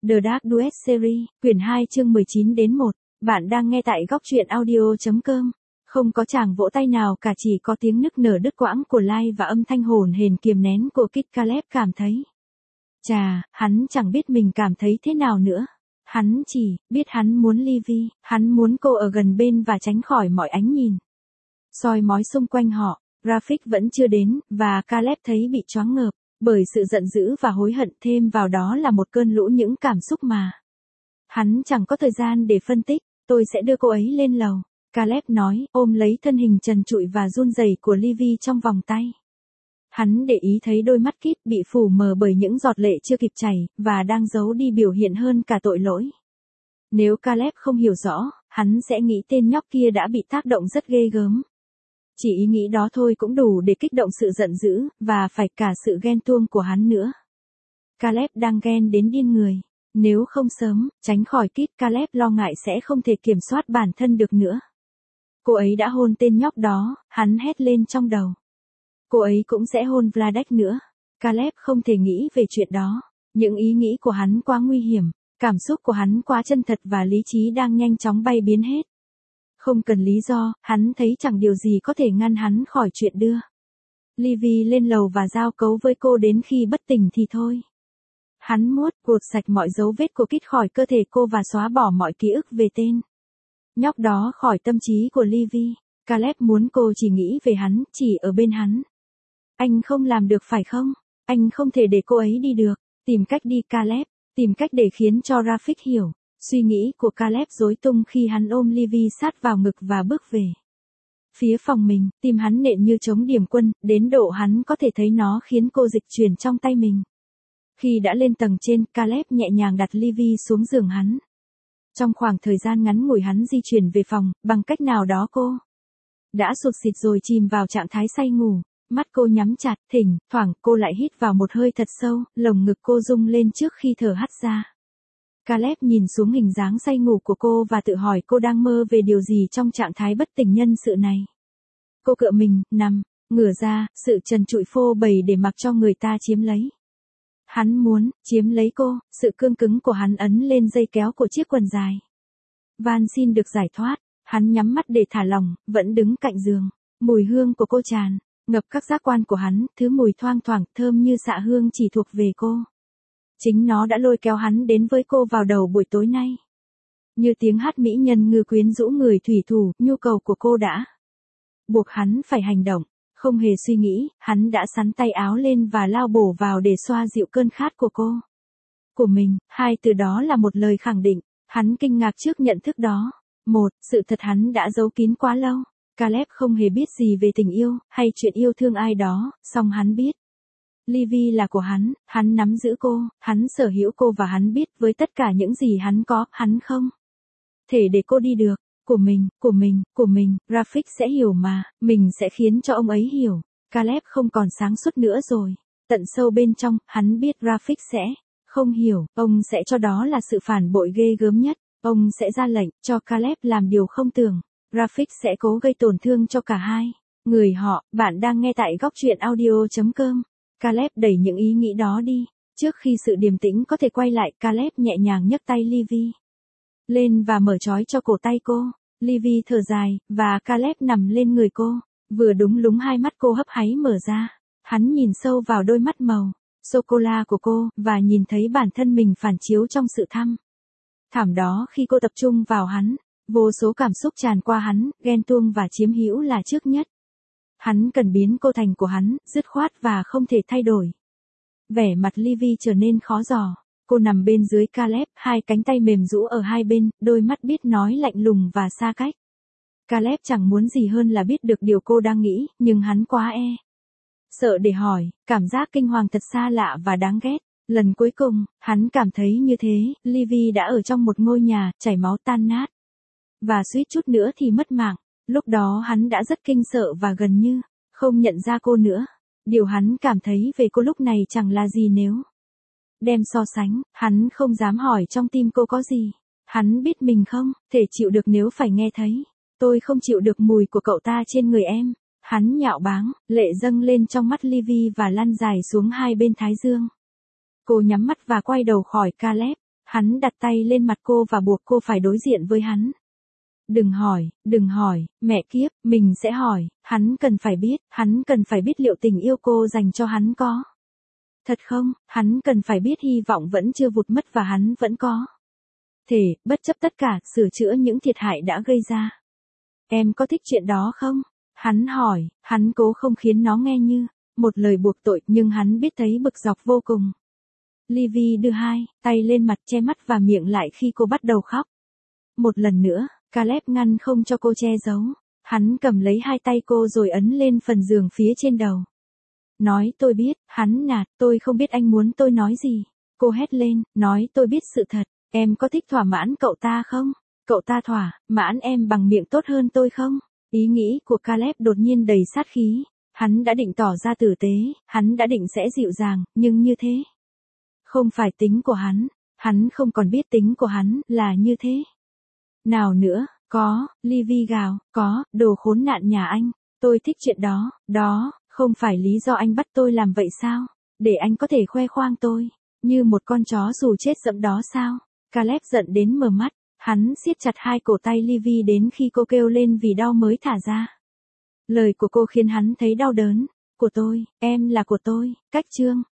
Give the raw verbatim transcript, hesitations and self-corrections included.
The Dark Duet Series, quyển hai chương mười chín đến một. Bạn đang nghe tại góc truyện audio chấm com. Không có tràng vỗ tay nào cả, chỉ có tiếng nức nở đứt quãng của Lai và âm thanh hồn hển kiềm nén của Kit. Caleb cảm thấy. Chà, hắn chẳng biết mình cảm thấy thế nào nữa. Hắn chỉ biết hắn muốn Livy, hắn muốn cô ở gần bên và tránh khỏi mọi ánh nhìn soi mói xung quanh họ. Rafik vẫn chưa đến, và Caleb thấy bị choáng ngợp bởi sự giận dữ và hối hận, thêm vào đó là một cơn lũ những cảm xúc mà hắn chẳng có thời gian để phân tích. Tôi sẽ đưa cô ấy lên lầu, Caleb nói, ôm lấy thân hình trần trụi và run rẩy của Livy trong vòng tay. Hắn để ý thấy đôi mắt Kit bị phủ mờ bởi những giọt lệ chưa kịp chảy, và đang giấu đi biểu hiện hơn cả tội lỗi. Nếu Caleb không hiểu rõ, hắn sẽ nghĩ tên nhóc kia đã bị tác động rất ghê gớm. Chỉ ý nghĩ đó thôi cũng đủ để kích động sự giận dữ, và phải cả sự ghen tuông của hắn nữa. Caleb đang ghen đến điên người. Nếu không sớm tránh khỏi Kit, Caleb lo ngại sẽ không thể kiểm soát bản thân được nữa. Cô ấy đã hôn tên nhóc đó, hắn hét lên trong đầu. Cô ấy cũng sẽ hôn Vladek nữa. Caleb không thể nghĩ về chuyện đó. Những ý nghĩ của hắn quá nguy hiểm, cảm xúc của hắn quá chân thật và lý trí đang nhanh chóng bay biến hết. Không cần lý do, hắn thấy chẳng điều gì có thể ngăn hắn khỏi chuyện đưa Livy lên lầu và giao cấu với cô đến khi bất tỉnh thì thôi. Hắn muốn gột sạch mọi dấu vết của Kit khỏi cơ thể cô và xóa bỏ mọi ký ức về tên nhóc đó khỏi tâm trí của Livy. Caleb muốn cô chỉ nghĩ về hắn, chỉ ở bên hắn. Anh không làm được phải không? Anh không thể để cô ấy đi được. Tìm cách đi Caleb, tìm cách để khiến cho Rafik hiểu. Suy nghĩ của Caleb rối tung khi hắn ôm Livy sát vào ngực và bước về phía phòng mình. Tim hắn nện như trống điểm quân, đến độ hắn có thể thấy nó khiến cô dịch chuyển trong tay mình. Khi đã lên tầng trên, Caleb nhẹ nhàng đặt Livy xuống giường hắn. Trong khoảng thời gian ngắn ngủi hắn di chuyển về phòng, bằng cách nào đó cô đã sụt sịt rồi chìm vào trạng thái say ngủ. Mắt cô nhắm chặt, thỉnh thoảng cô lại hít vào một hơi thật sâu, lồng ngực cô rung lên trước khi thở hắt ra. Caleb nhìn xuống hình dáng say ngủ của cô và tự hỏi cô đang mơ về điều gì trong trạng thái bất tỉnh nhân sự này. Cô cựa mình, nằm, ngửa ra, sự trần trụi phô bày để mặc cho người ta chiếm lấy. Hắn muốn chiếm lấy cô, sự cương cứng của hắn ấn lên dây kéo của chiếc quần dài. Van xin được giải thoát, hắn nhắm mắt để thả lỏng, vẫn đứng cạnh giường. Mùi hương của cô tràn ngập các giác quan của hắn, thứ mùi thoang thoảng, thơm như xạ hương chỉ thuộc về cô. Chính nó đã lôi kéo hắn đến với cô vào đầu buổi tối nay. Như tiếng hát mỹ nhân ngư quyến rũ người thủy thủ, nhu cầu của cô đã buộc hắn phải hành động. Không hề suy nghĩ, hắn đã xắn tay áo lên và lao bổ vào để xoa dịu cơn khát của cô. Của mình, hai từ đó là một lời khẳng định. Hắn kinh ngạc trước nhận thức đó. Một, sự thật hắn đã giấu kín quá lâu. Caleb không hề biết gì về tình yêu, hay chuyện yêu thương ai đó, song hắn biết. Livy là của hắn, hắn nắm giữ cô, hắn sở hữu cô và hắn biết với tất cả những gì hắn có, hắn không thể để cô đi được. Của mình, của mình, của mình, Rafik sẽ hiểu mà, mình sẽ khiến cho ông ấy hiểu. Caleb không còn sáng suốt nữa rồi. Tận sâu bên trong, hắn biết Rafik sẽ không hiểu, ông sẽ cho đó là sự phản bội ghê gớm nhất. Ông sẽ ra lệnh cho Caleb làm điều không tưởng. Rafik sẽ cố gây tổn thương cho cả hai người họ. Bạn đang nghe tại góc truyện audio chấm com. Caleb đẩy những ý nghĩ đó đi. Trước khi sự điềm tĩnh có thể quay lại, Caleb nhẹ nhàng nhấc tay Livy lên và mở trói cho cổ tay cô. Livy thở dài, và Caleb nằm lên người cô. Vừa đúng lúng hai mắt cô hấp háy mở ra. Hắn nhìn sâu vào đôi mắt màu sô-cô-la của cô, và nhìn thấy bản thân mình phản chiếu trong sự thăm thảm đó khi cô tập trung vào hắn. Vô số cảm xúc tràn qua hắn, ghen tuông và chiếm hữu là trước nhất. Hắn cần biến cô thành của hắn, dứt khoát và không thể thay đổi. Vẻ mặt Livy trở nên khó dò. Cô nằm bên dưới Caleb, hai cánh tay mềm rũ ở hai bên, đôi mắt biết nói lạnh lùng và xa cách. Caleb chẳng muốn gì hơn là biết được điều cô đang nghĩ, nhưng hắn quá e sợ để hỏi, cảm giác kinh hoàng thật xa lạ và đáng ghét. Lần cuối cùng, hắn cảm thấy như thế, Livy đã ở trong một ngôi nhà, chảy máu tan nát. Và suýt chút nữa thì mất mạng. Lúc đó hắn đã rất kinh sợ và gần như không nhận ra cô nữa. Điều hắn cảm thấy về cô lúc này chẳng là gì nếu đem so sánh. Hắn không dám hỏi trong tim cô có gì. Hắn biết mình không thể chịu được nếu phải nghe thấy. Tôi không chịu được mùi của cậu ta trên người em. Hắn nhạo báng, lệ dâng lên trong mắt Livy và lăn dài xuống hai bên thái dương. Cô nhắm mắt và quay đầu khỏi Caleb. Hắn đặt tay lên mặt cô và buộc cô phải đối diện với hắn. Đừng hỏi, đừng hỏi, mẹ kiếp, mình sẽ hỏi, hắn cần phải biết, hắn cần phải biết liệu tình yêu cô dành cho hắn có thật không, hắn cần phải biết hy vọng vẫn chưa vụt mất và hắn vẫn có thể, bất chấp tất cả, sửa chữa những thiệt hại đã gây ra. Em có thích chuyện đó không? Hắn hỏi, hắn cố không khiến nó nghe như một lời buộc tội, nhưng hắn biết thấy bực dọc vô cùng. Livy đưa hai tay lên mặt, che mắt và miệng lại khi cô bắt đầu khóc. Một lần nữa, Caleb ngăn không cho cô che giấu. Hắn cầm lấy hai tay cô rồi ấn lên phần giường phía trên đầu. Nói tôi biết, hắn nạt, tôi không biết anh muốn tôi nói gì. Cô hét lên, nói tôi biết sự thật, em có thích thỏa mãn cậu ta không? Cậu ta thỏa mãn em bằng miệng tốt hơn tôi không? Ý nghĩ của Caleb đột nhiên đầy sát khí. Hắn đã định tỏ ra tử tế, hắn đã định sẽ dịu dàng, nhưng như thế không phải tính của hắn. Hắn không còn biết tính của hắn là như thế nào nữa. Có, Livy gào, có, đồ khốn nạn nhà anh. Tôi thích chuyện đó, đó, không phải lý do anh bắt tôi làm vậy sao? Để anh có thể khoe khoang tôi, như một con chó dù chết dẫm đó sao? Caleb giận đến mờ mắt, hắn siết chặt hai cổ tay Livy đến khi cô kêu lên vì đau mới thả ra. Lời của cô khiến hắn thấy đau đớn. Của tôi, em là của tôi, cách chương.